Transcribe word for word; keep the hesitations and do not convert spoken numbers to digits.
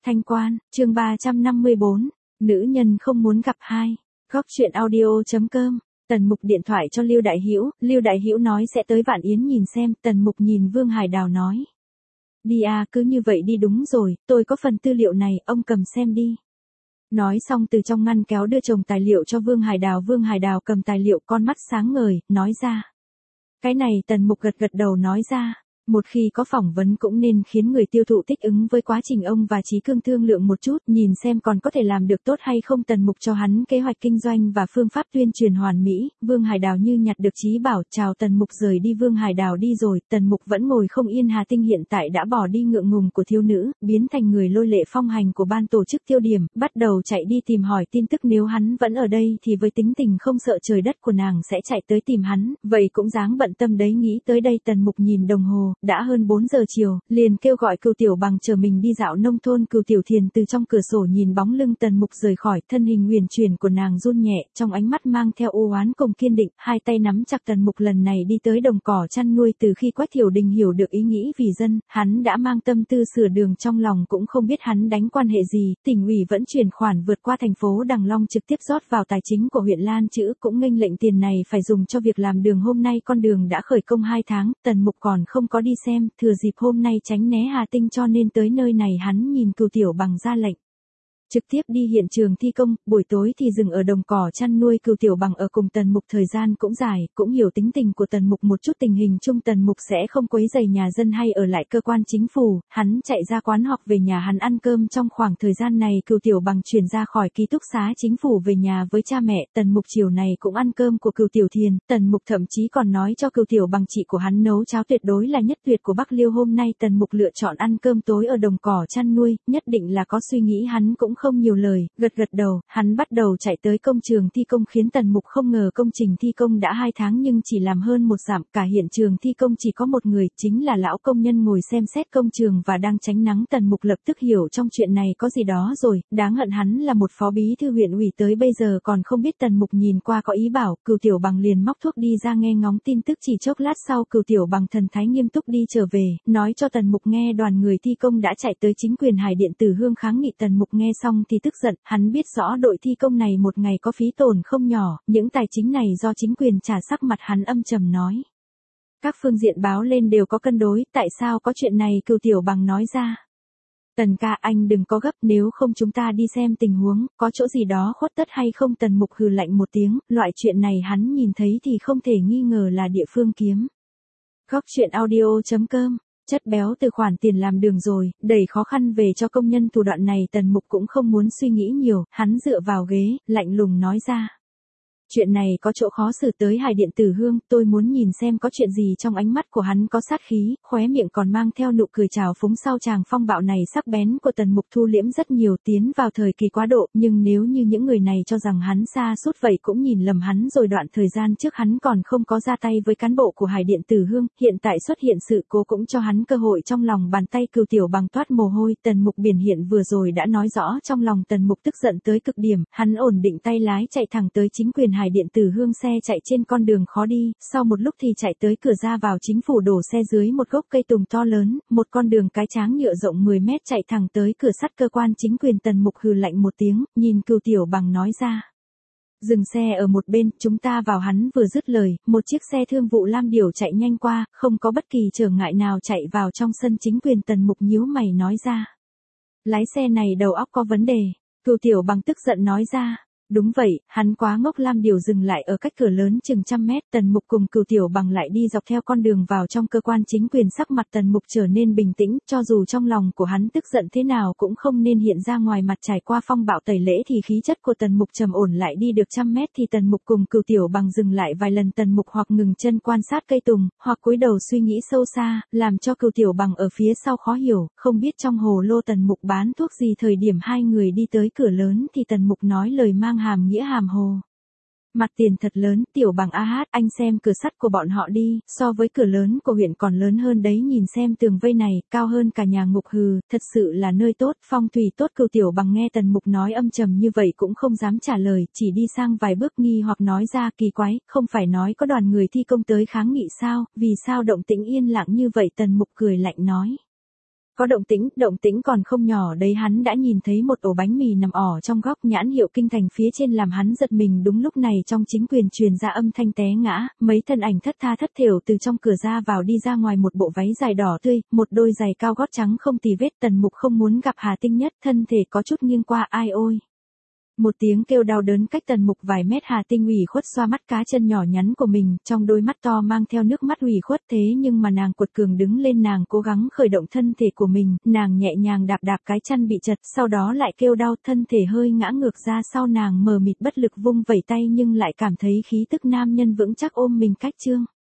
Thanh Quan, chương ba trăm năm mươi bốn, nữ nhân không muốn gặp hai. Góc truyện audio.com. Tần Mục điện thoại cho Lưu Đại Hữu, Lưu Đại Hữu nói sẽ tới Vạn Yến nhìn xem, Tần Mục nhìn Vương Hải Đào nói. Đi à, cứ như vậy đi đúng rồi, tôi có phần tư liệu này, ông cầm xem đi. Nói xong từ trong ngăn kéo đưa chồng tài liệu cho Vương Hải Đào, Vương Hải Đào cầm tài liệu con mắt sáng ngời, nói ra. Cái này Tần Mục gật gật đầu nói ra. Một khi có phỏng vấn cũng nên khiến người tiêu thụ thích ứng với quá trình ông và Chí Cương thương lượng một chút, nhìn xem còn có thể làm được tốt hay không. Tần Mục cho hắn kế hoạch kinh doanh và phương pháp tuyên truyền hoàn mỹ. Vương Hải Đào như nhặt được trí bảo, chào Tần Mục rời đi. Vương Hải Đào đi rồi, Tần Mục vẫn ngồi không yên. Hà Tinh hiện tại đã bỏ đi ngượng ngùng của thiếu nữ, biến thành người lôi lệ phong hành của ban tổ chức tiêu điểm, bắt đầu chạy đi tìm hỏi tin tức. Nếu hắn vẫn ở đây thì với tính tình không sợ trời đất của nàng sẽ chạy tới tìm hắn, vậy cũng dáng bận tâm đấy. Nghĩ tới đây Tần Mục nhìn đồng hồ, đã hơn bốn giờ chiều, liền kêu gọi Cửu Tiểu Bằng chờ mình đi dạo nông thôn. Cửu Tiểu Thiền từ trong cửa sổ nhìn bóng lưng Tần Mục rời khỏi, thân hình huyền chuyển của nàng run nhẹ, trong ánh mắt mang theo u oán cùng kiên định, hai tay nắm chặt. Tần Mục lần này đi tới đồng cỏ chăn nuôi, từ khi Quách Thiểu Đình hiểu được ý nghĩ vì dân, hắn đã mang tâm tư sửa đường, trong lòng cũng không biết hắn đánh quan hệ gì. Tỉnh ủy vẫn chuyển khoản vượt qua thành phố Đằng Long trực tiếp rót vào tài chính của huyện Lan Chữ, cũng nghênh lệnh tiền này phải dùng cho việc làm đường. Hôm nay con đường đã khởi công hai tháng, Tần Mục còn không có đi xem, thừa dịp hôm nay tránh né Hà Tinh cho nên tới nơi này. Hắn nhìn Cửu Tiểu Bằng ra lệnh trực tiếp đi hiện trường thi công, buổi tối thì dừng ở đồng cỏ chăn nuôi. Cửu Tiểu Bằng ở cùng Tần Mục thời gian cũng dài, cũng hiểu tính tình của Tần Mục một chút. Tình hình chung Tần Mục sẽ không quấy rầy nhà dân hay ở lại cơ quan chính phủ, hắn chạy ra quán hoặc về nhà hắn ăn cơm. Trong khoảng thời gian này Cửu Tiểu Bằng chuyển ra khỏi ký túc xá chính phủ về nhà với cha mẹ. Tần Mục chiều này cũng ăn cơm của Cửu Tiểu Thiền, Tần Mục thậm chí còn nói cho Cửu Tiểu Bằng chị của hắn nấu cháo tuyệt đối là nhất tuyệt của Bắc Liêu. Hôm nay Tần Mục lựa chọn ăn cơm tối ở đồng cỏ chăn nuôi, nhất định là có suy nghĩ. Hắn cũng không nhiều lời, gật gật đầu, hắn bắt đầu chạy tới công trường thi công, khiến Tần Mục không ngờ công trình thi công đã hai tháng nhưng chỉ làm hơn một dặm, cả hiện trường thi công chỉ có một người, chính là lão công nhân ngồi xem xét công trường và đang tránh nắng. Tần Mục lập tức hiểu trong chuyện này có gì đó rồi, đáng hận hắn là một phó bí thư huyện ủy tới bây giờ còn không biết. Tần Mục nhìn qua có ý bảo, Cửu Tiểu Bằng liền móc thuốc đi ra nghe ngóng tin tức. Chỉ chốc lát sau Cửu Tiểu Bằng thần thái nghiêm túc đi trở về, nói cho Tần Mục nghe đoàn người thi công đã chạy tới chính quyền Hải Điện Tử Hương kháng nghị. Tần Mục nghe xong thì tức giận, hắn biết rõ đội thi công này một ngày có phí tổn không nhỏ, những tài chính này do chính quyền trả. Sắc mặt hắn âm trầm nói. Các phương diện báo lên đều có cân đối, tại sao có chuyện này? Cửu Tiểu Bằng nói ra. Tần ca, anh đừng có gấp, nếu không chúng ta đi xem tình huống, có chỗ gì đó khuất tất hay không? Tần Mục hừ lạnh một tiếng, loại chuyện này hắn nhìn thấy thì không thể nghi ngờ là địa phương kiếm. Góc truyện audio.com. Chất béo từ khoản tiền làm đường rồi, đẩy khó khăn về cho công nhân. Thủ đoạn này Tần Mục cũng không muốn suy nghĩ nhiều, hắn dựa vào ghế, lạnh lùng nói ra. Chuyện này có chỗ khó xử tới Hải Điện Tử Hương, tôi muốn nhìn xem có chuyện gì. Trong ánh mắt của hắn có sát khí, khóe miệng còn mang theo nụ cười trào phúng. Sau chàng phong bạo này sắc bén của Tần Mục thu liễm rất nhiều, tiến vào thời kỳ quá độ, nhưng nếu như những người này cho rằng hắn xa suốt vậy cũng nhìn lầm hắn rồi. Đoạn thời gian trước hắn còn không có ra tay với cán bộ của Hải Điện Tử Hương, hiện tại xuất hiện sự cố cũng cho hắn cơ hội. Trong lòng bàn tay Cửu Tiểu Bằng toát mồ hôi, Tần Mục biển hiện vừa rồi đã nói rõ trong lòng. Tần Mục tức giận tới cực điểm, hắn ổn định tay lái chạy thẳng tới chính quyền Hải Điện Tử Hương. Xe chạy trên con đường khó đi, sau một lúc thì chạy tới cửa ra vào chính phủ, đổ xe dưới một gốc cây tùng to lớn, một con đường cái tráng nhựa rộng mười mét chạy thẳng tới cửa sắt cơ quan chính quyền. Tần Mục hừ lạnh một tiếng, nhìn Cửu Tiểu Bằng nói ra. Dừng xe ở một bên, chúng ta vào. Hắn vừa dứt lời, một chiếc xe thương vụ lam điểu chạy nhanh qua, không có bất kỳ trở ngại nào chạy vào trong sân chính quyền. Tần Mục nhíu mày nói ra. Lái xe này đầu óc có vấn đề. Cửu Tiểu Bằng tức giận nói ra. Đúng vậy, hắn quá ngốc. Lam điểu dừng lại ở cách cửa lớn chừng trăm mét. Tần Mục cùng Cửu Tiểu Bằng lại đi dọc theo con đường vào trong cơ quan chính quyền. Sắc mặt Tần Mục trở nên bình tĩnh, cho dù trong lòng của hắn tức giận thế nào cũng không nên hiện ra ngoài mặt. Trải qua phong bạo tẩy lễ thì khí chất của Tần Mục trầm ổn lại. Đi được trăm mét thì Tần Mục cùng Cửu Tiểu Bằng dừng lại vài lần. Tần Mục hoặc ngừng chân quan sát cây tùng, hoặc cúi đầu suy nghĩ sâu xa, làm cho Cửu Tiểu Bằng ở phía sau khó hiểu, không biết trong hồ lô Tần Mục bán thuốc gì. Thời điểm hai người đi tới cửa lớn thì Tần Mục nói lời mang hàm nghĩa hàm hồ. Mặt tiền thật lớn, Tiểu Bằng a hát, anh xem cửa sắt của bọn họ đi, so với cửa lớn của huyện còn lớn hơn đấy. Nhìn xem tường vây này, cao hơn cả nhà ngục. Hừ, thật sự là nơi tốt, phong thủy tốt. Cửu Tiểu Bằng nghe Tần Mục nói âm trầm như vậy cũng không dám trả lời, chỉ đi sang vài bước nghi hoặc nói ra. Kỳ quái, không phải nói có đoàn người thi công tới kháng nghị sao, vì sao động tĩnh yên lặng như vậy? Tần Mục cười lạnh nói. Có động tĩnh, động tĩnh còn không nhỏ đấy, hắn đã nhìn thấy một ổ bánh mì nằm ỏ trong góc, nhãn hiệu Kinh Thành phía trên làm hắn giật mình. Đúng lúc này trong chính quyền truyền ra âm thanh té ngã, mấy thân ảnh thất tha thất thểu từ trong cửa ra vào đi ra ngoài, một bộ váy dài đỏ tươi, một đôi giày cao gót trắng không tì vết. Tần Mục không muốn gặp Hà Tinh Nhất, thân thể có chút nghiêng qua, ai ôi. Một tiếng kêu đau đớn cách Tần Mục vài mét, Hà Tinh ủy khuất xoa mắt cá chân nhỏ nhắn của mình, trong đôi mắt to mang theo nước mắt ủy khuất. Thế nhưng mà nàng cuột cường đứng lên, nàng cố gắng khởi động thân thể của mình, nàng nhẹ nhàng đạp đạp cái chân bị chật, sau đó lại kêu đau, thân thể hơi ngã ngược ra sau, nàng mờ mịt bất lực vung vẩy tay nhưng lại cảm thấy khí tức nam nhân vững chắc ôm mình cách trương.